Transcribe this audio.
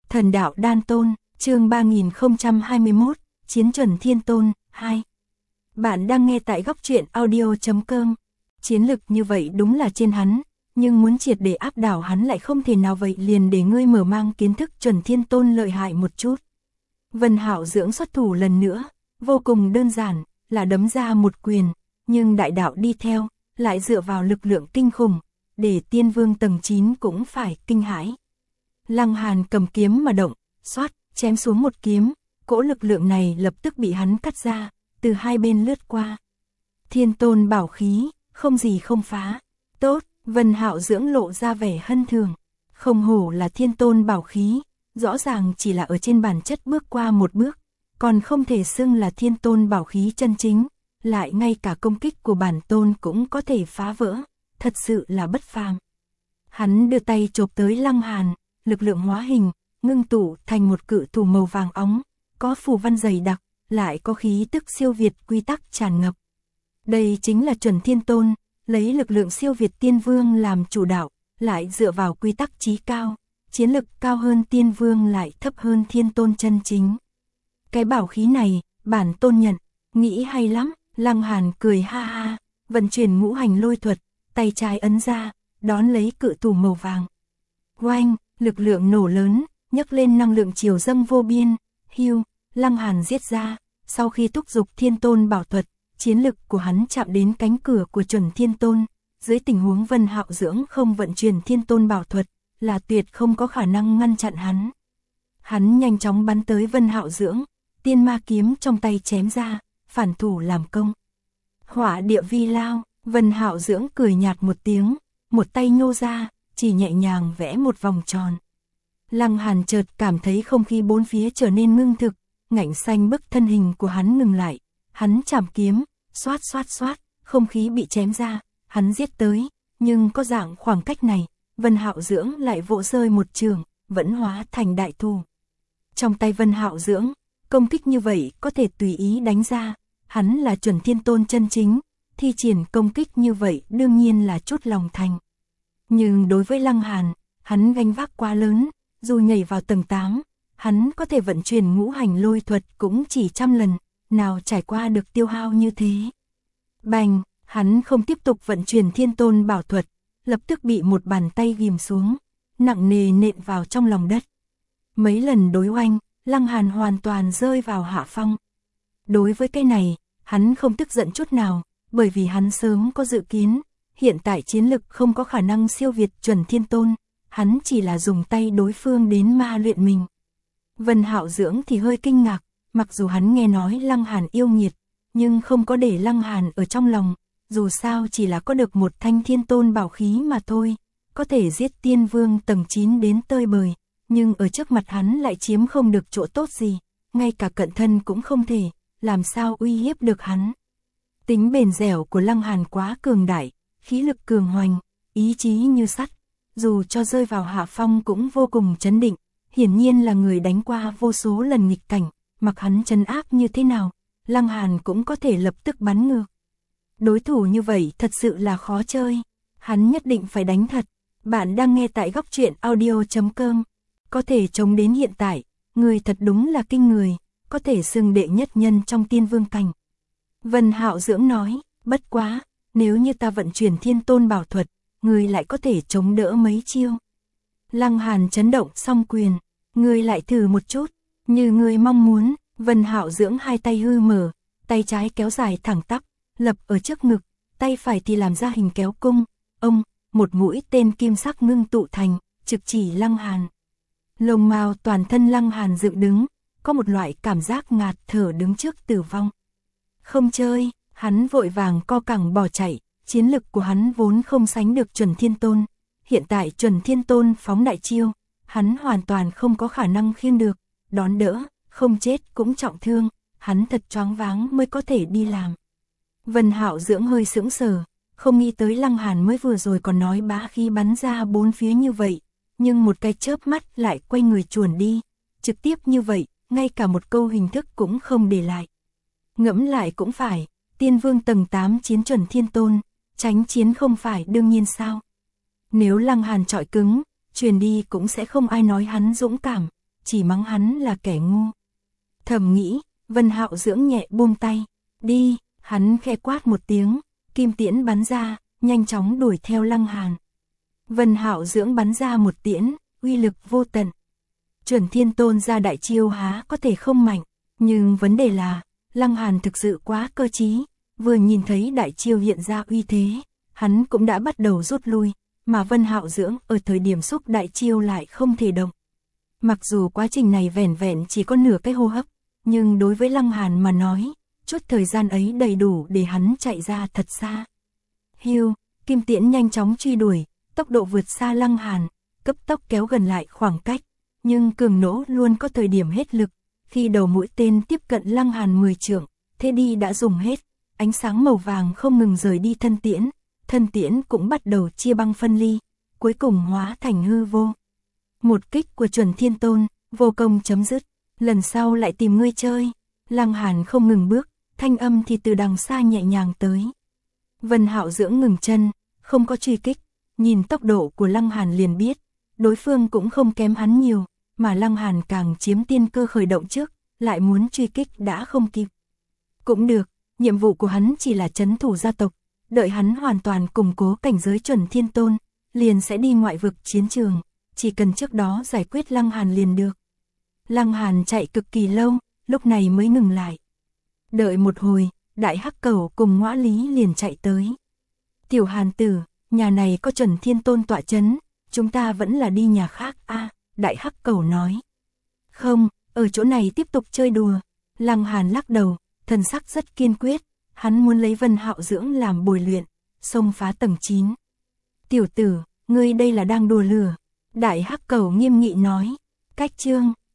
Thần đạo đan tôn, chương 3021, Chiến chuẩn thiên tôn, 2. Bạn đang nghe tại góc truyện audio.com. Chiến lực như vậy đúng là trên hắn, nhưng muốn triệt để áp đảo hắn lại không thể nào, vậy liền để ngươi mở mang kiến thức chuẩn thiên tôn lợi hại một chút. Vân Hạo Dưỡng xuất thủ lần nữa, vô cùng đơn giản, là đấm ra một quyền, nhưng đại đạo đi theo, lại dựa vào lực lượng kinh khủng, để tiên vương tầng 9 cũng phải kinh hãi. Lăng Hàn cầm kiếm mà động, xoát, chém xuống một kiếm, cỗ lực lượng này lập tức bị hắn cắt ra, từ hai bên lướt qua. Thiên tôn bảo khí, không gì không phá. Tốt, Vân Hạo Dưỡng lộ ra vẻ hân thường. Không hổ là thiên tôn bảo khí, rõ ràng chỉ là ở trên bản chất bước qua một bước, còn không thể xưng là thiên tôn bảo khí chân chính, lại ngay cả công kích của bản tôn cũng có thể phá vỡ, thật sự là bất phàm. Hắn đưa tay chộp tới Lăng Hàn, lực lượng hóa hình, ngưng tụ thành một cự thủ màu vàng óng, có phù văn dày đặc, lại có khí tức siêu việt quy tắc tràn ngập. Đây chính là chuẩn thiên tôn, lấy lực lượng siêu việt tiên vương làm chủ đạo, lại dựa vào quy tắc chí cao, chiến lực cao hơn tiên vương lại thấp hơn thiên tôn chân chính. Cái bảo khí này, bản tôn nhận, nghĩ hay lắm. Lăng Hàn cười ha ha, vận chuyển ngũ hành lôi thuật, tay trái ấn ra, đón lấy cự thủ màu vàng. Oanh, lực lượng nổ lớn, nhấc lên năng lượng chiều dâng vô biên, hưu, Lăng Hàn giết ra, sau khi thúc dục thiên tôn bảo thuật, chiến lực của hắn chạm đến cánh cửa của chuẩn thiên tôn, dưới tình huống Vân Hạo Dưỡng không vận chuyển thiên tôn bảo thuật, là tuyệt không có khả năng ngăn chặn hắn. Hắn nhanh chóng bắn tới Vân Hạo Dưỡng, tiên ma kiếm trong tay chém ra, phản thủ làm công. Hỏa địa vi lao, Vân Hạo Dưỡng cười nhạt một tiếng, một tay nhô ra, chỉ nhẹ nhàng vẽ một vòng tròn. Lăng Hàn chợt cảm thấy không khí bốn phía trở nên ngưng thực, ngạnh xanh bức thân hình của hắn ngừng lại, hắn chảm kiếm, xoát xoát xoát, không khí bị chém ra, hắn giết tới, nhưng có dạng khoảng cách này, Vân Hạo Dưỡng lại vỗ rơi một trường, vẫn hóa thành đại thù. Trong tay Vân Hạo Dưỡng, công kích như vậy có thể tùy ý đánh ra, hắn là chuẩn thiên tôn chân chính, thi triển công kích như vậy đương nhiên là chút lòng thành. Nhưng đối với Lăng Hàn, hắn gánh vác quá lớn, dù nhảy vào tầng 8, hắn có thể vận chuyển ngũ hành lôi thuật cũng chỉ trăm lần, nào trải qua được tiêu hao như thế. Bành, hắn không tiếp tục vận chuyển thiên tôn bảo thuật, lập tức bị một bàn tay ghim xuống, nặng nề nện vào trong lòng đất. Mấy lần đối oanh, Lăng Hàn hoàn toàn rơi vào hạ phong. Đối với cái này, hắn không tức giận chút nào, bởi vì hắn sớm có dự kiến, hiện tại chiến lực không có khả năng siêu việt chuẩn thiên tôn, hắn chỉ là dùng tay đối phương đến ma luyện mình. Vân Hạo Dưỡng thì hơi kinh ngạc, mặc dù hắn nghe nói Lăng Hàn yêu nghiệt, nhưng không có để Lăng Hàn ở trong lòng, dù sao chỉ là có được một thanh thiên tôn bảo khí mà thôi, có thể giết tiên vương tầng 9 đến tơi bời, nhưng ở trước mặt hắn lại chiếm không được chỗ tốt gì, ngay cả cận thân cũng không thể, làm sao uy hiếp được hắn. Tính bền dẻo của Lăng Hàn quá cường đại, khí lực cường hoành, ý chí như sắt, dù cho rơi vào hạ phong cũng vô cùng chấn định, hiển nhiên là người đánh qua vô số lần nghịch cảnh, mặc hắn trấn áp như thế nào, Lăng Hàn cũng có thể lập tức bắn ngược. Đối thủ như vậy thật sự là khó chơi, hắn nhất định phải đánh thật. Bạn đang nghe tại góc truyện audio.com, có thể chống đến hiện tại, người thật đúng là kinh người, có thể xưng đệ nhất nhân trong tiên vương cảnh. Vân Hạo Dưỡng nói, bất quá, nếu như ta vận chuyển thiên tôn bảo thuật, người lại có thể chống đỡ mấy chiêu. Lăng Hàn chấn động song quyền, người lại thử một chút, như người mong muốn. Vân Hạo Dưỡng hai tay hư mở, tay trái kéo dài thẳng tắp, lập ở trước ngực, tay phải thì làm ra hình kéo cung, một mũi tên kim sắc ngưng tụ thành, trực chỉ Lăng Hàn. Lông mao toàn thân Lăng Hàn dựng đứng, có một loại cảm giác ngạt thở đứng trước tử vong. Không chơi, hắn vội vàng co cẳng bỏ chạy, chiến lực của hắn vốn không sánh được chuẩn thiên tôn, hiện tại chuẩn thiên tôn phóng đại chiêu, hắn hoàn toàn không có khả năng khiêng được, đón đỡ, không chết cũng trọng thương, hắn thật choáng váng mới có thể đi làm. Vân Hạo Dưỡng hơi sững sờ, không nghĩ tới Lăng Hàn mới vừa rồi còn nói bá khí bắn ra bốn phía như vậy, nhưng một cái chớp mắt lại quay người chuồn đi, trực tiếp như vậy, ngay cả một câu hình thức cũng không để lại. Ngẫm lại cũng phải, tiên vương tầng 8 chiến chuẩn thiên tôn, tránh chiến không phải đương nhiên sao. Nếu Lăng Hàn chọi cứng, truyền đi cũng sẽ không ai nói hắn dũng cảm, chỉ mắng hắn là kẻ ngu. Thầm nghĩ, Vân Hạo Dưỡng nhẹ buông tay, đi, hắn khẽ quát một tiếng, kim tiễn bắn ra, nhanh chóng đuổi theo Lăng Hàn. Vân Hạo Dưỡng bắn ra một tiễn, uy lực vô tận. Chuẩn Thiên Tôn ra đại chiêu há có thể không mạnh, nhưng vấn đề là, Lăng Hàn thực sự quá cơ trí, vừa nhìn thấy đại chiêu hiện ra uy thế, hắn cũng đã bắt đầu rút lui, mà Vân Hạo Dưỡng ở thời điểm xúc đại chiêu lại không thể động. Mặc dù quá trình này vẻn vẹn chỉ có nửa cái hô hấp, nhưng đối với Lăng Hàn mà nói, chút thời gian ấy đầy đủ để hắn chạy ra thật xa. Hiu, kim tiễn nhanh chóng truy đuổi, tốc độ vượt xa Lăng Hàn, cấp tốc kéo gần lại khoảng cách, nhưng cường nỗ luôn có thời điểm hết lực, khi đầu mũi tên tiếp cận Lăng Hàn 10 trượng, thế đi đã dùng hết, ánh sáng màu vàng không ngừng rời đi thân tiễn cũng bắt đầu chia băng phân ly, cuối cùng hóa thành hư vô. Một kích của Chuẩn Thiên Tôn, vô công chấm dứt, lần sau lại tìm ngươi chơi. Lăng Hàn không ngừng bước, thanh âm thì từ đằng xa nhẹ nhàng tới. Vân Hạo Dưỡng ngừng chân, không có truy kích, nhìn tốc độ của Lăng Hàn liền biết, đối phương cũng không kém hắn nhiều, mà Lăng Hàn càng chiếm tiên cơ khởi động trước, lại muốn truy kích đã không kịp. Cũng được, nhiệm vụ của hắn chỉ là trấn thủ gia tộc, đợi hắn hoàn toàn củng cố cảnh giới Chuẩn Thiên Tôn, liền sẽ đi ngoại vực chiến trường, chỉ cần trước đó giải quyết Lăng Hàn liền được. Lăng Hàn chạy cực kỳ lâu, lúc này mới ngừng lại. Đợi một hồi, Đại Hắc Cẩu cùng Ngõa Lý liền chạy tới. Tiểu Hàn tử, nhà này có Chuẩn Thiên Tôn tọa chấn, chúng ta vẫn là đi nhà khác a. Đại Hắc Cẩu nói. Không, ở chỗ này tiếp tục chơi đùa. Lăng Hàn lắc đầu, thần sắc rất kiên quyết, hắn muốn lấy Vân Hạo Dưỡng làm bồi luyện, xông phá tầng 9. Tiểu tử, ngươi đây là đang đùa lửa. Đại Hắc Cẩu nghiêm nghị nói. Cách chương